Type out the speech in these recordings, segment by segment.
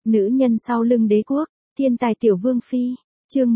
Nữ nhân sau lưng đế quốc, thiên tài tiểu vương phi, chương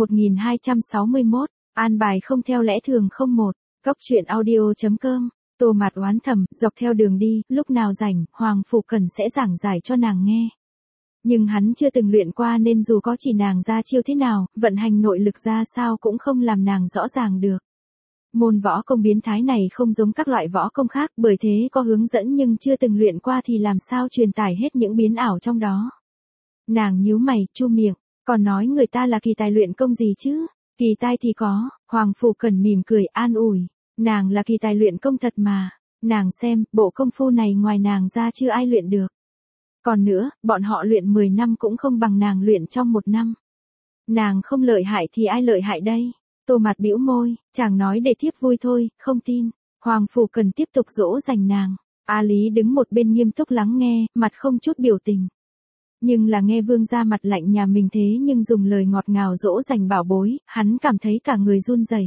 1261, an bài không theo lẽ thường không một, góc truyện audio.com, Tô Mạt oán thầm, dọc theo đường đi, lúc nào rảnh, Hoàng Phủ Cẩn sẽ giảng giải cho nàng nghe. Nhưng hắn chưa từng luyện qua nên dù có chỉ nàng ra chiêu thế nào, vận hành nội lực ra sao cũng không làm nàng rõ ràng được. Môn võ công biến thái này không giống các loại võ công khác, bởi thế có hướng dẫn nhưng chưa từng luyện qua thì làm sao truyền tải hết những biến ảo trong đó. Nàng nhíu mày, chu miệng, còn nói người ta là kỳ tài luyện công gì chứ? Kỳ tài thì có, Hoàng Phủ Cẩn mỉm cười an ủi, nàng là kỳ tài luyện công thật mà, nàng xem, bộ công phu này ngoài nàng ra chưa ai luyện được. Còn nữa, bọn họ luyện 10 năm cũng không bằng nàng luyện trong 1 năm. Nàng không lợi hại thì ai lợi hại đây? Tô Mạt bĩu môi, chàng nói để thiếp vui thôi, không tin. Hoàng Phủ Cẩn tiếp tục dỗ dành nàng. A Lý đứng một bên nghiêm túc lắng nghe, mặt không chút biểu tình. Nhưng là nghe vương gia mặt lạnh nhà mình thế nhưng dùng lời ngọt ngào dỗ dành bảo bối, hắn cảm thấy cả người run rẩy.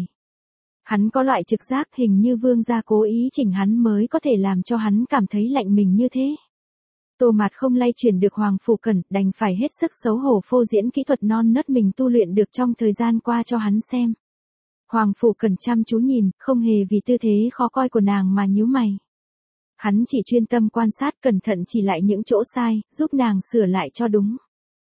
Hắn có loại trực giác hình như vương gia cố ý chỉnh hắn mới có thể làm cho hắn cảm thấy lạnh mình như thế. Tô Mạt không lay chuyển được Hoàng Phủ Cẩn, đành phải hết sức xấu hổ phô diễn kỹ thuật non nớt mình tu luyện được trong thời gian qua cho hắn xem. Hoàng Phủ Cẩn chăm chú nhìn, không hề vì tư thế khó coi của nàng mà nhíu mày. Hắn chỉ chuyên tâm quan sát cẩn thận chỉ lại những chỗ sai, giúp nàng sửa lại cho đúng.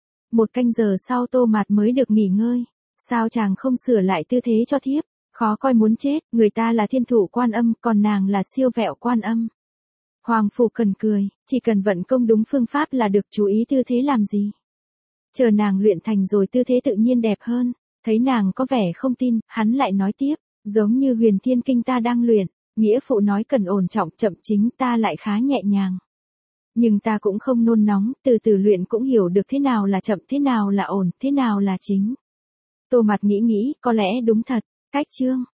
1 canh giờ sau Tô Mạt mới được nghỉ ngơi. Sao chàng không sửa lại tư thế cho thiếp? Khó coi muốn chết, người ta là thiên thủ Quan Âm, còn nàng là siêu vẹo Quan Âm. Hoàng Phủ Cẩn cười, chỉ cần vận công đúng phương pháp là được, chú ý tư thế làm gì. Chờ nàng luyện thành rồi tư thế tự nhiên đẹp hơn. Thấy nàng có vẻ không tin, hắn lại nói tiếp, giống như Huyền Thiên Kinh ta đang luyện, nghĩa phụ nói cần ổn trọng chậm chính ta lại khá nhẹ nhàng. Nhưng ta cũng không nôn nóng, từ từ luyện cũng hiểu được thế nào là chậm, thế nào là ổn, thế nào là chính. Tô Mạt nghĩ, có lẽ đúng thật, cách chương,